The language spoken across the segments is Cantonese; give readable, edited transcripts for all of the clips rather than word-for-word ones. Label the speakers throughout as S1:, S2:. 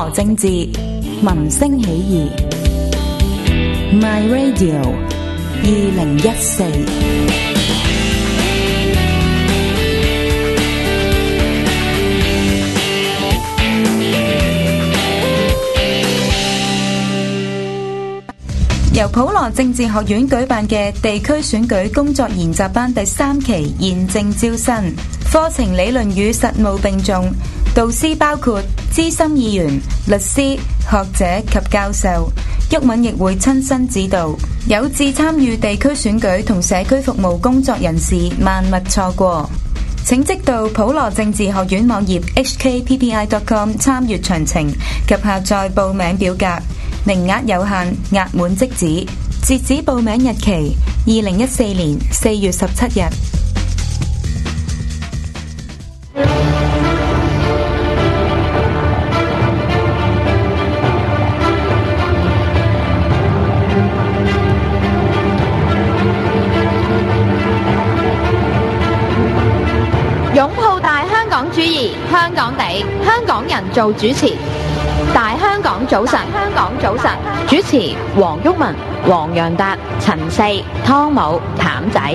S1: 羅政治，民聲起義。My Radio 2014。由普羅政治學院舉辦嘅地區選舉工作研習班第3期現正招生，課程理論與實務並重，導師包括資深議員、律師、學者及教授。毓民亦會親身指導，有志參與地區選舉同社區服務工作人士萬勿錯過。請即到普羅政治學院網頁 hkppi.com 參閱詳情及下載報名表格。名額有限，額滿即止。截止報名日期2014年4月17日。
S2: 擁抱大香港主義，香港地，香港人做主持。大香港早晨，香港早晨，主持黃毓民、黃洋達、陳四、湯姆、譚仔。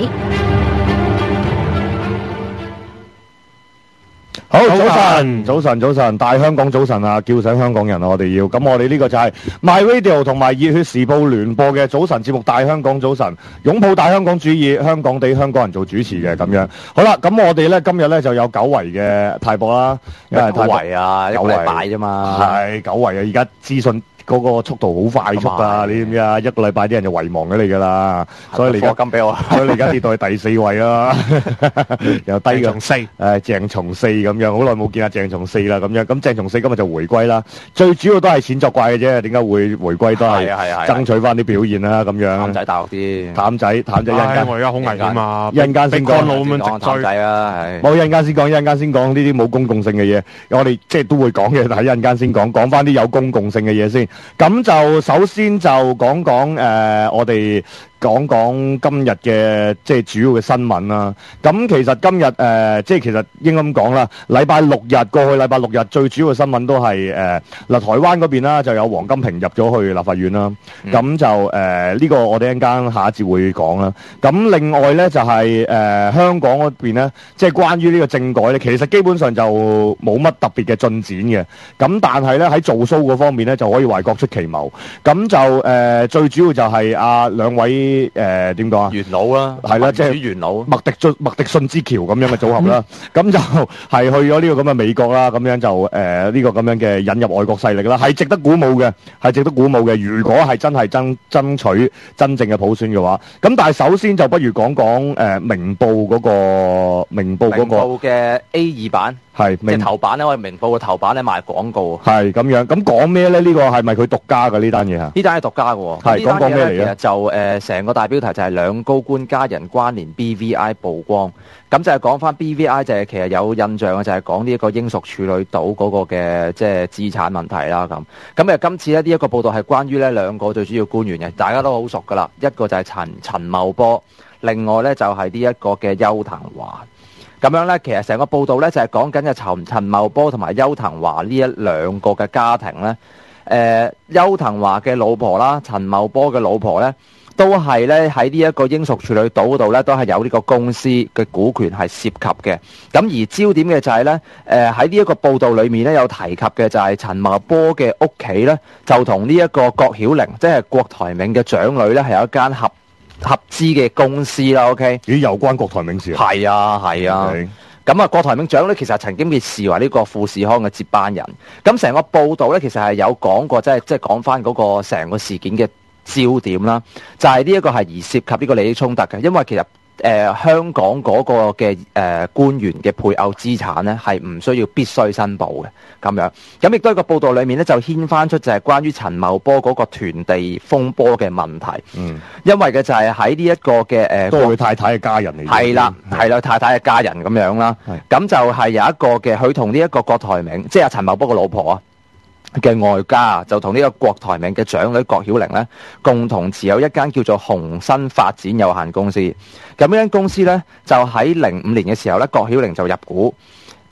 S3: 好，早晨，大香港早晨啊！叫醒香港人啊！我哋要咁，我哋呢個就係 My Radio 同埋熱血時報聯播嘅早晨節目《大香港早晨》，擁抱大香港主義，香港地香港人做主持嘅咁樣。好啦，咁我哋咧今日咧就有久違嘅泰博啦，
S4: 久違啊，一個禮拜啫嘛，
S3: 係久違啊！而家資訊嗰個速度好快速啊！你知唔知啊？一個禮拜啲人就遺忘咗你噶啦，所以你而家
S4: 課金俾我，
S3: 所以你而家跌到去第4位啦，又低嘅鄭松四咁樣，好耐冇見阿鄭松四啦咁樣。咁鄭松四今日就回歸啦，最主要都係錢作怪嘅啫。點解會回歸都係爭取翻啲表現啦咁樣。
S4: 譚仔大陸啲，
S3: 譚仔一陣間，
S5: 我而家好危險啊！
S3: 一陣間先講
S5: 咁樣
S4: 譚仔啊，係
S3: 冇一陣間先講，呢啲冇公共性嘅嘢，我哋即係都會講嘅，但係一陣間先講翻啲有公共性嘅嘢先。咁就首先就講我哋講今日嘅即係主要嘅新聞啦。咁其實今日即係其實應該咁講啦。禮拜六日最主要嘅新聞都係台灣嗰邊啦，就有王金平入咗去立法院啦。咁就呢個我哋一陣間下一節會講啦。咁另外咧就係香港嗰邊咧，即係關於呢個政改咧，其實基本上就冇乜特別嘅進展嘅。咁但係咧喺做 show 嗰方面咧，就可以話各出奇謀。咁就最主要就係兩位點講啊？
S4: 元老啦，
S3: 係啦，即係
S4: 元老
S3: 麥迪遜之橋咁樣嘅組合啦。咁就係去咗呢個咁嘅美國啦，咁樣就呢個咁樣嘅引入外國勢力啦，係值得鼓舞嘅，如果係真係爭取真正嘅普選嘅話，咁但係首先就不如講明報嗰個
S4: 嘅 A2 版。
S3: 係，
S4: 即係頭版咧，我哋明報嘅頭版咧賣廣告。
S3: 係咁樣，咁講咩咧？呢個係咪佢獨家嘅呢單嘢啊？
S4: 呢單係獨家嘅。
S3: 係講咩嚟嘅？
S4: 其實就成個大標題就係兩高官家人關聯 BVI 曝光。咁就係講翻 BVI 就係其實有印象嘅，就係講呢一個英屬處女島嗰個嘅即係資產問題啦。咁今次咧呢一個報道係關於呢兩個最主要官員嘅，大家都好熟噶啦。一個就係陳茂波，另外咧就係呢一個嘅邱騰華。咁樣咧，其實成個報道咧就係講緊嘅陳茂波同埋邱騰華呢一兩個嘅家庭咧。邱騰華嘅老婆啦，陳茂波嘅老婆咧，都係咧喺呢一個英屬處女島嗰度咧，都係有呢個公司嘅股權係涉及嘅。咁而焦點嘅就係咧，喺呢一個報道裏面咧有提及嘅就係陳茂波嘅屋企咧，就同呢一個郭曉玲，即係郭台銘嘅長女咧，係有一間合資嘅公司啦。OK，
S3: 咦，有關郭台銘事啊？
S4: 係啊。
S3: Okay。
S4: 咁啊，郭台銘長咧，其實曾經被視為呢個富士康嘅接班人。咁成個報道咧，其實係有講過，即係講翻嗰個成個事件嘅焦點啦，就係呢一個係而涉及呢個利益衝突嘅，因為其實香港嗰個嘅官員嘅配偶資產咧係唔需要必須申報嘅咁樣。咁亦都喺個報道裏面咧就牽翻出就係關於陳茂波嗰個囤地風波嘅問題。因為嘅就係喺呢一個嘅
S3: 都係佢太太嘅家人嚟。
S4: 係啦，太太嘅家人咁樣啦。咁就係有一個嘅佢同呢一個郭台銘，即係阿陳茂波嘅老婆啊嘅外家，就同呢個郭台銘嘅長女郭曉玲咧，共同持有一間叫做鴻新發展有限公司。咁呢間公司咧，就喺05年嘅時候咧，郭曉玲就入股。咁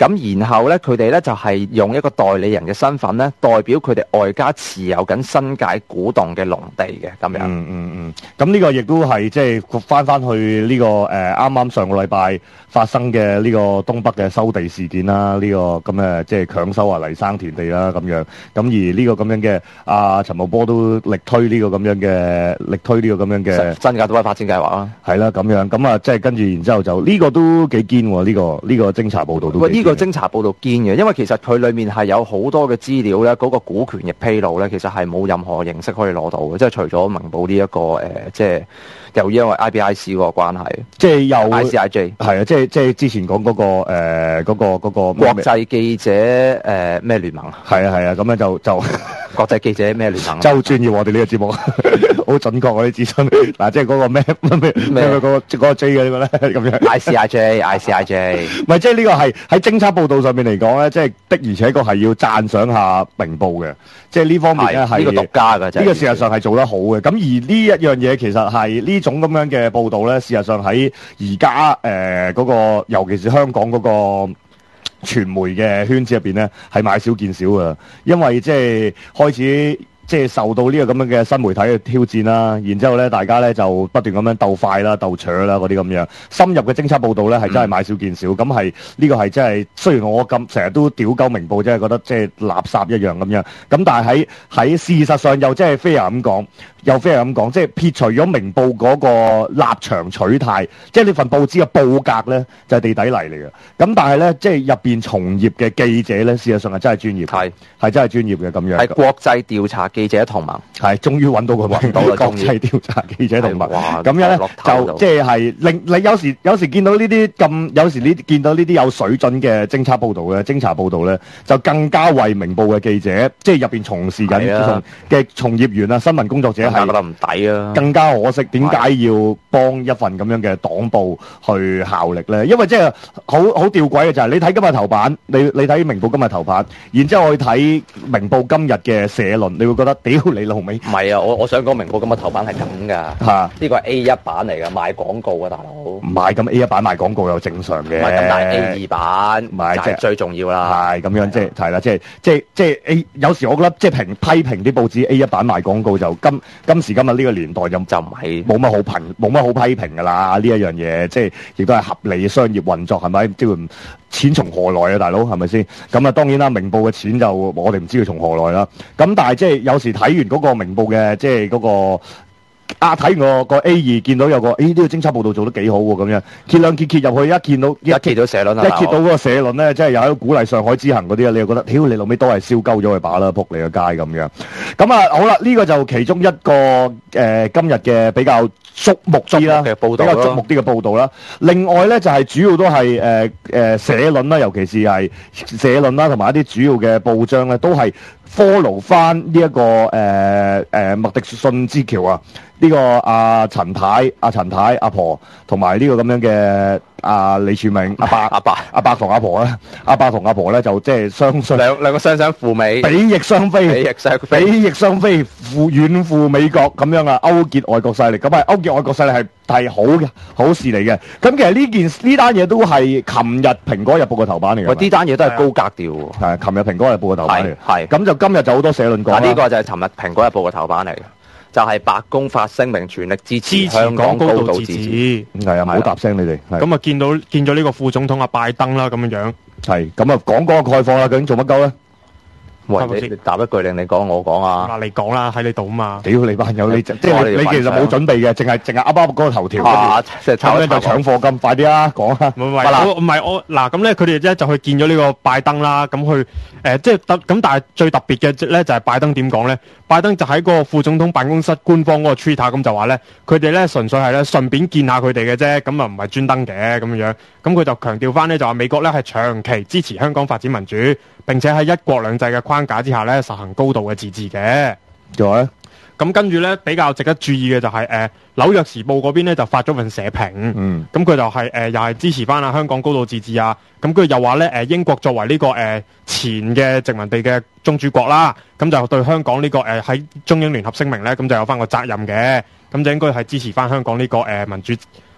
S4: 咁然後咧，佢哋咧就係用一個代理人嘅身份咧，代表佢哋外家持有緊新界古洞嘅農地嘅咁樣。
S3: 咁呢個亦都係即係翻去呢個啱啱上個禮拜發生嘅呢個東北嘅收地事件啦，呢個咁即係強收泥生田地啦咁樣。咁而呢個咁樣嘅陳茂波都力推呢個咁樣嘅
S4: 新界東北發展計劃啦。
S3: 係啦，咁樣咁即係跟住然之後就呢個都幾堅喎，呢個偵查報導都幾堅。
S4: 呢個偵查報導堅嘅，因為其實佢裡面係有好多嘅資料咧，嗰個股權嘅披露咧，其實係冇任何形式可以攞到嘅，即係除咗明報呢一個即係由於因為 IBIC 嗰個關係，即係有 ICIJ
S3: 係啊，即係之前講嗰個
S4: 國際記者咩聯盟啊？
S3: 係啊，咁樣就
S4: 國際記者咩聯盟？
S3: 真係好專業我哋呢個節目，好準確嗰啲資訊嗱，即係嗰個咩嗰個 J 嘅呢個咧咁樣
S4: ICIJ
S3: 唔係即係呢個係喺偵測報導上面嚟講咧，即係的而且確係要讚賞下明報嘅，即係呢方面咧係
S4: 呢個獨家嘅，
S3: 呢個事實上係做得好嘅。咁而呢一樣嘢其實係呢種咁樣嘅報導咧，事實上喺而家嗰個尤其是香港嗰個傳媒嘅圈子入邊咧，係買少見少嘅，因為即係開始即係受到呢個咁樣嘅新媒體嘅挑戰啦，然之後咧大家咧就不斷咁樣鬥快啦、鬥搶啦嗰啲咁樣，深入嘅偵測報導咧係真係買少見少，咁係呢個係真係雖然我咁成日都屌鳩明報，真係覺得即係垃圾一樣咁樣，咁但係喺事實上又即係 fair 咁講。又非係咁講，即係撇除咗明報嗰個立場取態，即係呢份報紙嘅報格咧就係地底泥嚟嘅。咁但係咧，即係入邊從業嘅記者咧，事實上係真係專業，係真係專業嘅咁樣。
S4: 係國際調查記者同盟，
S3: 係終於揾到個揾到啦，國際調查記者同盟。咁樣咧就即係令你有時見到呢啲咁，有時呢見到呢啲有水準嘅偵查報導咧，偵查報導咧就更加為明報嘅記者，即係入邊從事緊嘅從業員啊、新聞工作者。
S4: 係覺得唔抵啊！
S3: 更加可惜，點解要幫一份咁樣嘅黨報去效力咧？因為即係好吊詭嘅就係你睇今日頭版，你睇明報今日頭版，然之後去睇明報今日嘅社論，你會覺得屌你老味！
S4: 唔係啊，我想講明報今日頭版係咁㗎嚇，呢個係 A1 版嚟㗎，賣廣告啊，大佬。唔係咁 A1 版賣廣告又正常嘅。唔係咁，但係 A2 版唔係即係最重要啦。係咁樣，即係係啦，即係 A 有時我覺得即係批評啲報紙 A1 版賣廣告就今時今日呢個年代就唔係冇乜好批評㗎啦，呢一樣嘢即係亦都係合理嘅商業運作係咪？即係錢從何來啊，大佬係咪先？咁啊當然啦，明報嘅錢就我哋唔知佢從何來啦。咁但係即係有時睇完嗰個明報嘅即係嗰個。睇完個 A2 見到有個呢個偵測報導做得幾好喎，咁樣揭兩揭入去，一揭到社論，一揭到嗰個社論咧，即係又喺度鼓勵上海之行嗰啲啊，你又覺得屌你老尾都係燒鳩咗佢把啦，撲你個街咁樣。咁啊好啦，呢個就其中一個今日嘅比較矚目啲啦，比較矚目啲嘅報導啦。另外咧就係主要都係社論啦，尤其是係社論啦，同埋一啲主要嘅報章咧，都係 follow 翻呢一個麥迪遜之橋啊，呢個阿陳太阿婆同埋呢個咁樣嘅李柱銘阿伯同阿婆咧，阿伯同阿婆咧就即係相信兩個相想赴美，比翼雙飛，遠赴美國咁樣啊，勾結外國勢力，咁啊勾結外國勢力係好嘅好事嚟嘅。咁其實呢單嘢都係琴日蘋果日報嘅頭版嚟嘅。喂，呢單嘢都係高格調喎。係，琴日蘋果日報嘅頭版嚟。係。咁就今日就好多社論講啦。呢個就係尋日蘋果日報嘅頭版嚟嘅。就係白宮發聲明全力支持香港高度自治。係啊，唔好答聲你哋。
S5: 咁啊，見咗呢個副總統阿拜登啦，咁樣樣。係，
S3: 咁啊講嗰個概況啦，究竟做乜鳩咧？
S4: 喂，你答一句定你講我講啊？
S5: 嗱，你講啦，喺你度啊嘛。
S3: 屌你班友，即係你其實冇準備嘅，淨係噏嗰個頭條。即係差唔多就搶貨金，快啲啦，講啦。
S5: 唔係我嗱，咁咧佢哋咧就去見咗呢個拜登啦，咁去即係咁，但係最特別嘅咧就係拜登點講咧？拜登就喺嗰個副總統辦公室官方嗰個 Twitter 咁就話咧，佢哋咧純粹係咧順便見下佢哋嘅啫，咁啊唔係專登嘅咁樣。咁佢就強調翻咧就話美國咧係長期支持香港發展民主，並且喺一國兩制嘅框架之下咧實行高度嘅自治嘅。仲有咧，咁跟住咧比較值得注意嘅就係紐約時報嗰邊咧就發咗份社評，咁佢就係又係支持翻香港高度自治啊。咁佢又話咧英國作為呢個前嘅殖民地嘅宗主國啦，咁就對香港呢個喺中英聯合聲明咧咁就有翻個責任嘅，咁就應該係支持翻香港呢個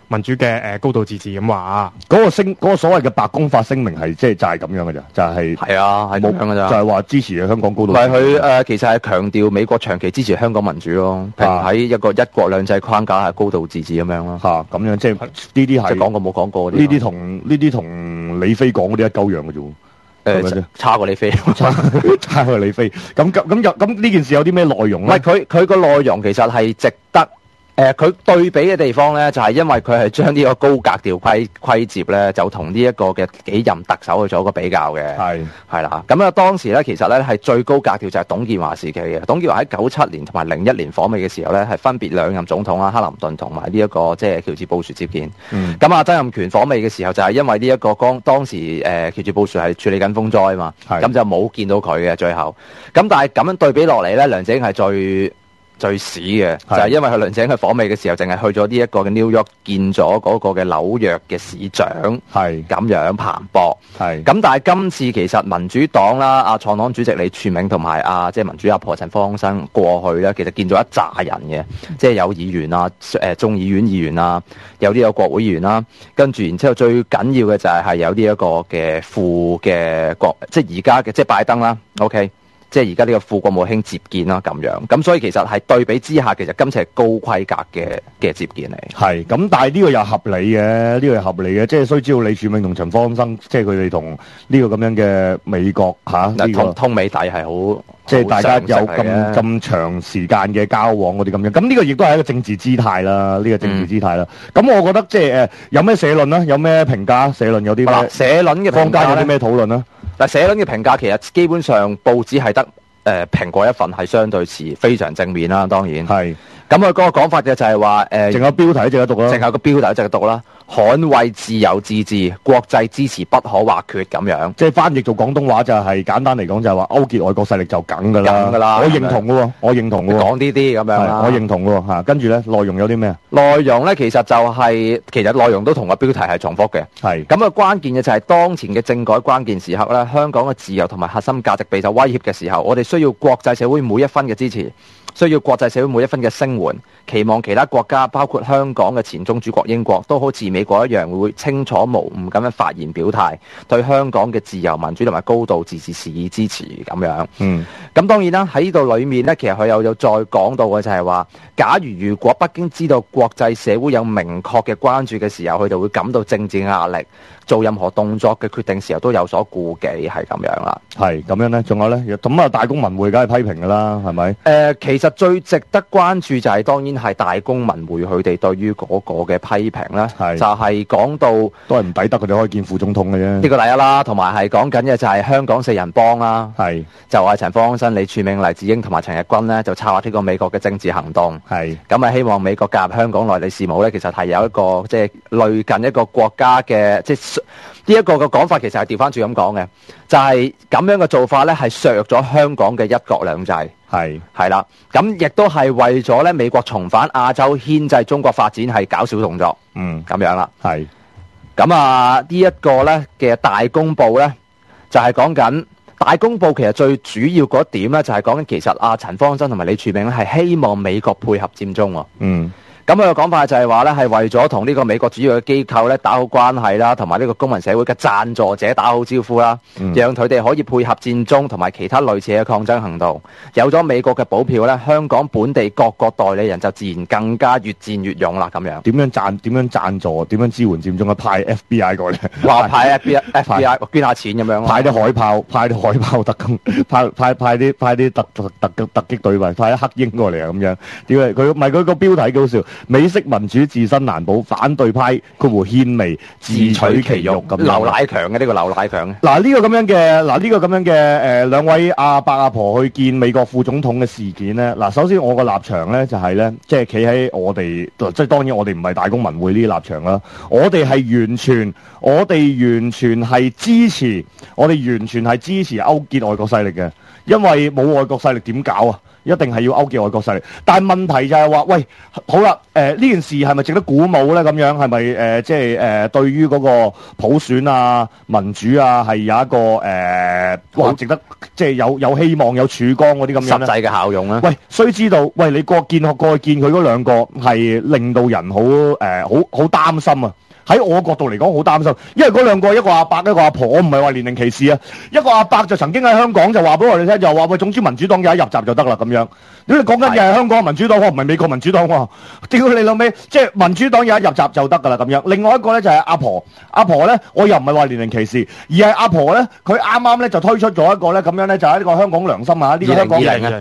S5: 民主嘅高度自治咁話。
S3: 嗰個所謂嘅白宮發聲明係即係就係咁樣嘅咋，就係
S4: 係啊，係咁樣嘅咋，
S3: 就係話支持香港高度
S4: 唔
S3: 自治。
S4: 係佢其實係強調美國長期支持香港民主咯，喺一個一國兩制框架下高度自治咁樣咯。
S3: 咁樣即係呢啲係
S4: 即係講過冇講過
S3: 呢啲同李飛講嗰啲一鳩樣嘅啫喎。
S4: 差過李飛，
S3: 差過李飛。咁呢件事有啲咩內容咧？
S4: 唔係佢個內容其實係值得。佢對比嘅地方咧，就係因為佢係將呢個高格調規接咧，就同呢一個嘅幾任特首去做一個比較嘅。係啦，咁啊當時咧，其實咧係最高格調就係董建華時期嘅。董建華喺97年同埋01年訪美嘅時候咧，係分別兩任總統啦，克林頓同埋呢一個即係喬治布殊接見。咁啊，曾蔭權訪美嘅時候就係因為呢一個當時喬治布殊係處理緊風災啊嘛，咁就冇見到佢嘅最後。咁但係咁樣對比落嚟咧，梁振英係最屎嘅，就係因為佢梁振英去訪美嘅時候，淨係去咗呢一個嘅 New York 見咗嗰個嘅紐約嘅市長，咁樣彭博。咁但係今次其實民主黨啦，創黨主席李柱銘同埋即係民主阿婆陳方安生過去咧，其實見咗一紮人嘅，即係有議員啊，眾議院議員啊，有啲有國會議員啦，跟住然之後最緊要嘅就係有呢一個嘅副嘅即係而家嘅即係拜登啦 ，OK。即係而家呢個副國務卿接見啦，咁樣咁，所以其實係對比之下，其實今次係高規格嘅接見嚟。係
S3: 咁，但係呢個又合理嘅，呢個又合理嘅，即係需知道李柱銘同陳方安生，即係佢哋同呢個咁樣嘅美國
S4: 通美底係好，
S3: 即係大家有咁長時間嘅交往嗰啲咁樣。咁呢個亦都係一個政治姿態啦，呢個政治姿態啦。咁我覺得即係有咩社論啦，有咩評價？社論有啲咩？
S4: 社論嘅
S3: 坊間有啲咩討論啦？
S4: 但社論嘅評價其實基本上報紙係得蘋果一份係相對持非常正面啦，當然係。咁佢嗰個講法嘅就係話淨有標題值得讀啦，淨係個標題值得讀啦。捍衛自由自治，國際支持不可或缺咁樣。即係翻譯做廣東話就係簡單嚟講就係話勾結外國勢力就梗㗎啦。我認同嘅喎，我認同嘅喎。講呢啲咁樣啦，我認同嘅喎嚇。跟住咧內容有啲咩啊？內容咧其實就係其實內容都同個標題係重複嘅。係咁啊，關鍵嘅就係當前嘅政改關鍵時刻咧，香港嘅自由同埋核心價值備受威脅嘅時候，我哋需要國際社會每一分嘅支持。需要國際社會每一分嘅聲援，期望其他國家，包括香港嘅前宗主國英國，都好似美國一樣，會清楚無誤咁樣發言表態，對香港嘅自由民主同埋高度自治示意支持咁樣。咁當然啦，喺呢度裡面呢，其實佢有再講到嘅就係話，假如果北京知道國際社會有明確嘅關注嘅時候，佢就會感到政治壓力，做任何動作嘅決定時候都有所顧忌，係咁樣啦。係咁樣呢，仲有呢，咁啊大公文匯梗係批評㗎啦，係咪？其實最值得關注就係當然係大公文匯佢哋對於嗰個嘅批評啦，就係講到都係唔抵得佢哋可以見副總統嘅啫。呢個第一啦，同埋係講緊嘅就係香港四人幫啦，就係陳方安生、李柱銘、黎智英同埋陳日君呢，就策劃呢個美國嘅政治行動。咁啊，希望美國介入香港內地事務呢，其實係有一個即係類近一個國家嘅即係。呢一個嘅講法其實係調翻轉咁講嘅，就係咁樣嘅做法咧，係削弱咗香港嘅一國兩制，係啦，咁亦都係為咗咧美國重返亞洲牽制中國發展係搞小動作，咁樣啦，咁啊呢一個咧嘅大公報咧就係講緊大公報其實最主要嗰點咧就係講緊其實陳方安生同埋李柱銘咧係希望美國配合佔中喎。咁佢嘅講法就係話咧，係為咗同呢個美國主要嘅機構咧打好關係啦，同埋呢個公民社會嘅贊助者打好招呼啦，讓佢哋可以配合佔中同埋其他類似嘅抗爭行動。有咗美國嘅保票咧，香港本地各個代理人就自然更加越戰越勇啦。咁樣點樣贊助？點樣支援佔中啊？派 FBI 過嚟，話派 FBI 捐下錢咁樣，派啲海豹特工，派啲突擊隊埋，派啲黑鷹過嚟啊咁樣。點解佢唔係佢個標題幾好笑？美式民主自身難保，反對派佢會獻媚自取其辱咁。劉乃強嘅呢個劉乃強。嗱呢個咁樣嘅兩位阿伯阿婆去見美國副總統嘅事件咧，嗱首先我個立場咧就係咧，即係企喺我哋，即係當然我哋唔係大公文匯呢啲立場啦，我哋完全係支持，我哋完全係支持勾結外國勢力嘅，因為冇外國勢力點搞啊？
S3: 一定係要勾結外國勢力。但係問題就係話，喂，好啦，呢件事係咪值得鼓舞咧？咁樣係咪即係對於嗰個普選啊、民主啊係有一個話值得即係有希望、有曙光嗰啲咁樣咧？
S4: 實際嘅效用咧？
S3: 喂，須知道，喂，你過去見佢嗰兩個係令到人好擔心啊！喺我角度嚟講，好擔心，因為嗰兩個一個阿伯，一個阿婆，我唔係話年齡歧視啊。一個阿伯就曾經喺香港就話俾我哋聽，就話喂，總之民主黨有一入閘就得啦咁樣。如果你講緊嘅係香港民主黨，唔係美國民主黨喎。屌你老味，即係民主黨有一入閘就得㗎啦咁樣。另外一個咧就係阿婆，阿婆咧我又唔係話年齡歧視，而係阿婆咧佢啱啱咧就推出咗一個咧咁樣咧就係呢個香港良心啊，呢個香港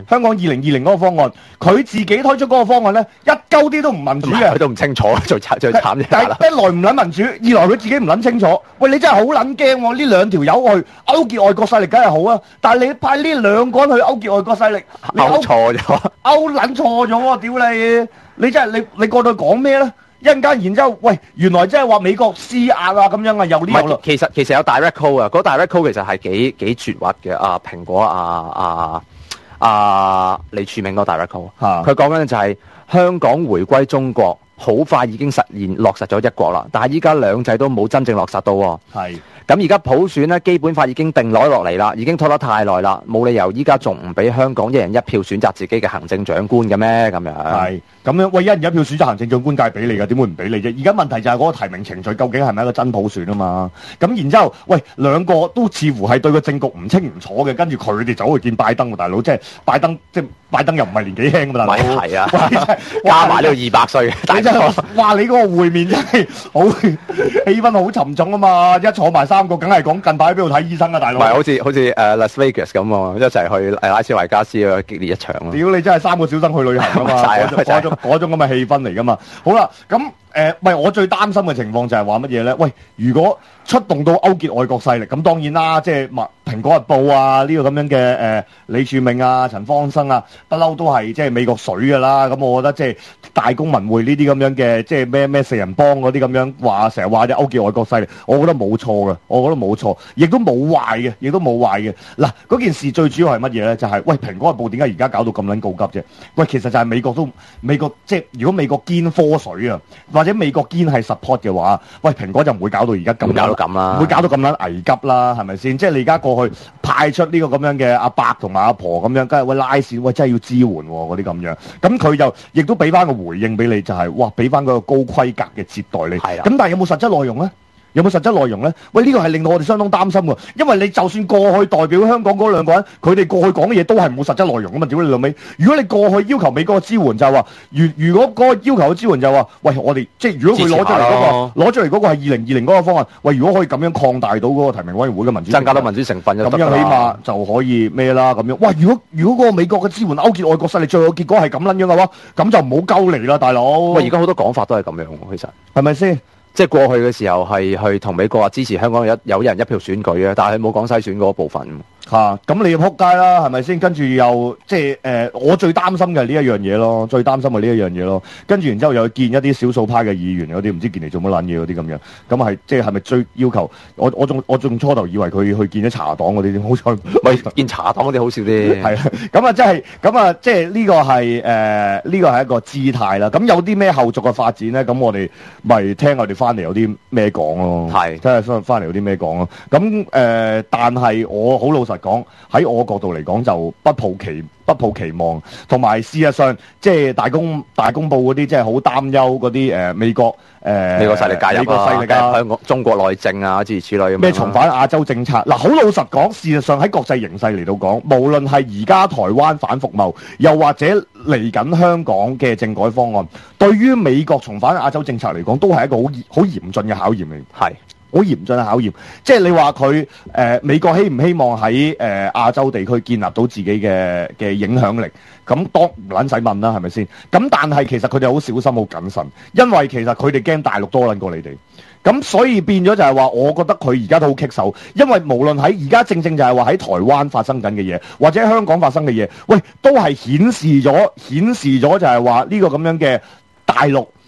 S3: 2020嗰個方案，佢自己推出嗰個方案咧一鳩啲都唔民主嘅，
S4: 佢都唔清楚，最慘啫。
S3: 但係一來唔諗民主，二來佢自己唔諗清楚。喂，你真係好撚驚喎！呢兩條友去勾結外國勢力，梗係好啊！但係你派呢兩個人去勾結外國勢力，你
S4: 勾錯咗，
S3: 勾撚錯咗喎！屌你！你真係你過到去講咩咧？一陣間，然之後，喂，原來即係話美國施壓啊咁樣啊，有呢個啦。
S4: 其實有 direct call 啊，嗰 direct call 其實係幾絕核嘅。蘋果李柱銘嗰個 direct call，佢講緊就係香港回歸中國，好快已經實現落實咗一國啦，但係依家兩制都冇真正落實到喎。
S3: 係。
S4: 咁而家普選咧，基本法已經定落嚟啦，已經拖得太耐啦，冇理由依家仲唔俾香港一人一票選擇自己嘅行政長官嘅咩？咁樣
S3: 係咁樣，喂，一人一票選擇行政長官梗係俾你㗎，點會唔俾你啫？而家問題就係嗰個提名程序究竟係咪一個真普選啊嘛？咁然之後，喂，兩個都似乎係對個政局唔清唔楚嘅，跟住佢哋走去見拜登喎，大佬，即係拜登又唔係年紀輕㗎嘛，大佬，
S4: 係啊，加埋呢個200歲，
S3: 你真係哇！你嗰個會面真係好氣氛好沉重啊嘛，一坐埋三個，梗係講近排喺邊度睇醫生啊，大佬。
S4: 唔係好似Las Vegas 咁喎，一齊去拉斯維加斯嘅激烈一場咯。
S3: 屌你真係3個小生去旅行啊嘛，嗰種咁嘅氣氛嚟噶嘛。好啦，咁喂，我最擔心嘅情況就係話乜嘢咧？喂，如果出動到勾結外國勢力，咁當然啦，即係蘋果日報啊呢個咁樣嘅李柱銘啊、陳方生啊，不嬲都係即係美國水㗎啦。咁我覺得即係大公文匯呢啲咁樣嘅，即係咩四人幫嗰啲咁樣話，成日話啲勾結外國勢力，我覺得冇錯嘅，我覺得冇錯，亦都冇壞嘅，亦都冇壞嘅。嗱，嗰件事最主要係乜嘢咧？就係喂，蘋果日報點解而家搞到咁撚告急啫？喂，其實就係美國即係如果美國堅科水啊，或者美國堅係 support 嘅話，喂，蘋果就唔會搞到而家咁
S4: 咁啦，
S3: 唔會搞到咁撚危急啦，係咪先？即係你而家過去派出呢個咁樣嘅阿伯同埋阿婆咁樣，梗係喂拉線，喂真係要支援嗰啲咁樣。咁佢就亦都俾翻個回應俾你，就係哇，俾翻個高規格嘅接待你。係啦。咁但係有冇實質內容咧？有冇實質內容咧？喂，呢個係令到我哋相當擔心喎，因為你就算過去代表香港嗰兩個人，佢哋過去講嘅嘢都係冇實質內容㗎嘛。屌你老味！如果你過去要求美國嘅支援就係話，如果嗰個要求嘅支援就係話，喂，我哋即係如果佢攞出嚟嗰個係2020嗰個方案，喂，如果可以咁樣擴大到嗰個提名委員會嘅民主，
S4: 增加到民主成分就得啦。
S3: 咁樣起碼就可以咩啦咁樣。哇！如果嗰個美國嘅支援勾結外國勢力，最後結果係咁撚樣嘅話，咁就唔好鳩嚟啦，大佬。
S4: 喂，而家好多講法都係咁樣喎，其實
S3: 係咪先？
S4: 即係過去嘅時候係去同美國話支持香港有人一票選舉嘅，但係冇講篩選嗰部分。
S3: 咁你要撲街啦，係咪先？跟住又即係我最擔心嘅係呢一樣嘢咯，最擔心係呢一樣嘢咯。跟住然之後又去見一啲少數派嘅議員嗰啲，唔知見嚟做乜撚嘢嗰啲咁樣。咁係即係咪最要求？我仲初頭以為佢去見咗茶黨嗰啲，好彩
S4: 咪見茶黨嗰啲好少啲。
S3: 係咁即係呢個係一個姿態啦。咁有啲咩後續嘅發展咧？咁我哋咪聽我哋翻嚟有啲咩講咯。係，聽下翻嚟有啲咩講咯。咁但係我好老實講，喺我角度嚟講就不抱期望，同埋事實上即係大公報嗰啲即係好擔憂嗰啲美國
S4: 勢力介入啊，香港中國內政啊諸如此類。
S3: 咩重返亞洲政策？嗱，好老實講，事實上喺國際形勢嚟到講，無論係而家台灣反服貿，又或者嚟緊香港嘅政改方案，對於美國重返亞洲政策嚟講，都係一個好嚴峻嘅考驗嚟。係。好嚴峻嘅考驗，即係你話佢美國希唔希望喺亞洲地區建立到自己嘅影響力？咁當唔撚使問啦，係咪先？咁但係其實佢哋好小心、好謹慎，因為其實佢哋驚大陸多撚過你哋。咁所以變咗就係話，我覺得佢而家都好棘手，因為無論喺而家正正就係話喺台灣發生緊嘅嘢，或者香港發生嘅嘢，喂，都係顯示咗就係話呢個咁樣嘅大陸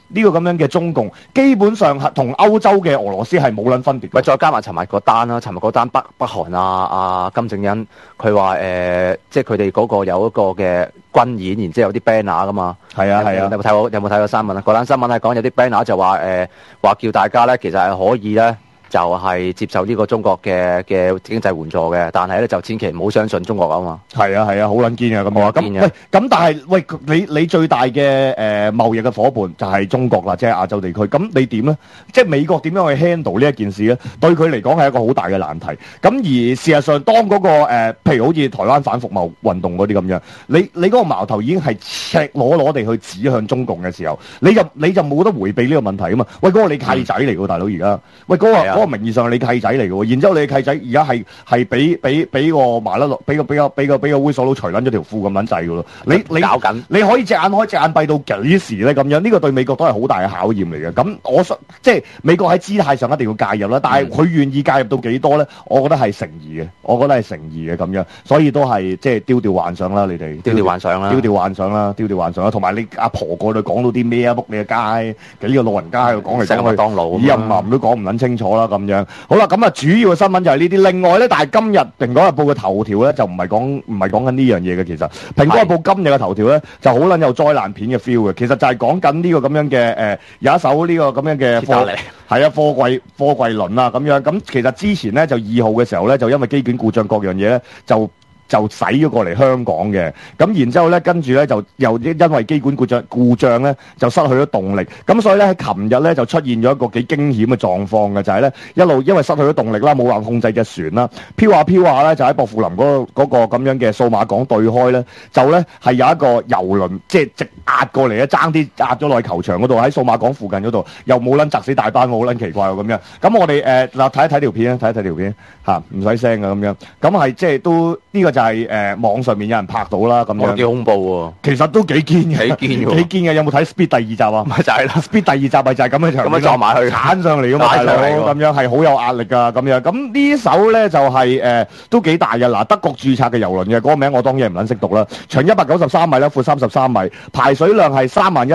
S3: 呢個咁樣嘅中共，基本上係同歐洲嘅俄羅斯係冇撚分別嘅。
S4: 咪再加埋尋日嗰單啦，尋日嗰單北韓金正恩佢話即係佢哋嗰個有一個嘅軍演，然之後有啲 banner 噶嘛。
S3: 係啊係啊，
S4: 有冇睇過新聞啊？嗰單新聞係講有啲 banner 就話話叫大家咧，其實係可以咧。就係接受呢個中國嘅經濟援助嘅，但係咧就千祈唔好相信中國啊嘛。係啊，
S3: 好撚堅啊咁啊。咁喂，咁但係喂，你最大嘅貿易嘅伙伴就係中國啦，即係亞洲地區。咁你點咧？即係美國點樣去 handle 呢一件事咧？對佢嚟講係一個好大嘅難題。咁而事實上，當嗰個譬如好似台灣反服貿運動嗰啲咁樣，你嗰個矛頭已經係赤裸裸地去指向中共嘅時候，你就冇得迴避呢個問題啊嘛。喂，嗰個你契仔嚟㗎，大佬而家。喂，嗰個名義上你契仔嚟嘅喎，然之後你契仔而家係俾個麻甩佬，俾個猥瑣佬除撚咗條褲咁撚滯嘅咯。你
S4: 搞緊，
S3: 你可以隻眼開隻眼閉到幾時咧？咁樣呢個對美國都係好大嘅考驗嚟嘅。咁即係美國喺姿態上一定要介入啦，但係佢願意介入到幾多咧？我覺得係誠意嘅，咁樣，所以都係即係丟掉幻想啦，你哋丟掉幻想啦，同埋你阿婆過去講到啲咩啊？仆你個街，呢個老人家喺度講嚟講去，
S4: 麥當勞，
S3: 以任都講唔撚清楚啦，咁樣。好啦，咁啊，主要嘅新聞就係呢啲。另外咧，但係今日《蘋果日報》嘅頭條咧就唔係講緊呢樣嘢嘅。其實《蘋果日報》今日嘅頭條咧就好撚有災難片嘅 feel 嘅。其實就係講緊呢個咁樣嘅有一艘呢個咁樣嘅貨櫃輪啊咁樣。咁其實之前咧就2號嘅時候咧就因為機件故障各樣嘢咧就駛咗過嚟香港嘅，咁然之後咧，跟住咧就又因為機管故障咧，就失去咗動力，咁所以咧喺琴日咧就出現咗一個幾驚險嘅狀況嘅，就係咧一路因為失去咗動力啦，冇辦法控制隻船啦，飄下咧就喺薄扶林嗰個咁樣嘅數碼港對開咧，就咧係有一個遊輪即係直壓過嚟咧，爭啲壓咗落去球場嗰度，喺數碼港附近嗰度，又冇撚砸死大班，好撚奇怪喎咁樣。咁我哋嗱睇一睇條片嚇，唔使聲嘅咁樣，咁係即係都呢個就係網上面有人拍到啦咁樣。
S4: 幾恐怖喎！
S3: 其實都幾堅嘅，幾堅嘅。有冇睇 Speed 第2集啊？咪就係啦，Speed 第2集咪就係咁嘅場面，咁樣撞埋去，鏟上嚟㗎嘛，大佬咁樣係好有壓力㗎咁樣。咁呢艘咧就係都幾大嘅。嗱，德國註冊嘅遊輪嘅嗰個名我當然唔撚識讀啦，長193米啦，闊33米，排水量係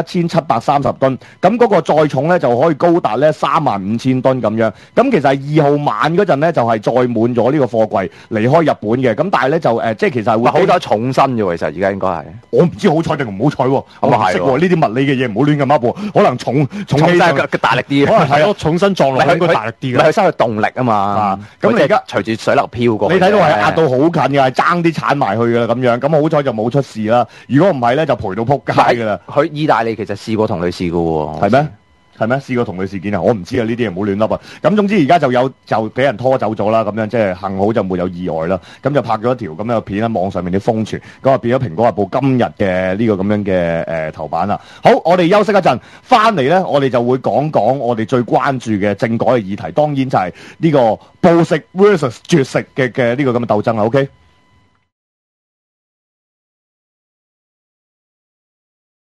S3: 31,730噸。咁嗰個載重咧就可以高達咧35,000噸咁樣。咁其實係2號晚嗰陣咧就係載滿咗呢個貨櫃離開日本嘅。咁但係咧就即係其實係會
S4: 好彩重身嘅喎，其實而家應該係。
S3: 我唔知好彩定唔好彩喎，我唔識喎。呢啲物理嘅嘢唔好亂咁噏喎，可能重起上
S4: 嘅大力啲，
S3: 可能係咯，
S5: 重身撞落去應該大力啲嘅。
S4: 咪佢失去動力啊嘛。咁你而家隨住水流飄過，
S3: 你睇到係壓到好近嘅，係爭啲鏟埋去㗎啦咁樣。咁好彩就冇出事啦。如果唔係咧，就賠到撲街㗎啦。
S4: 佢意大利其實試過同類事嘅喎。
S3: 係咩？係咩？試過同類事件啊？我唔知啊，呢啲嘢唔好亂笠啊。咁總之而家就俾人拖走咗啦，咁樣即係幸好就沒有意外啦。咁就拍咗一條咁樣嘅片喺網上面啲瘋傳，咁啊變咗《蘋果日報》今日嘅呢個咁樣嘅頭版啦。好，我哋休息一陣，翻嚟咧，我哋就會講我哋最關注嘅政改嘅議題，當然就係呢個暴食 versus 絕食嘅呢個咁嘅鬥爭啦。OK。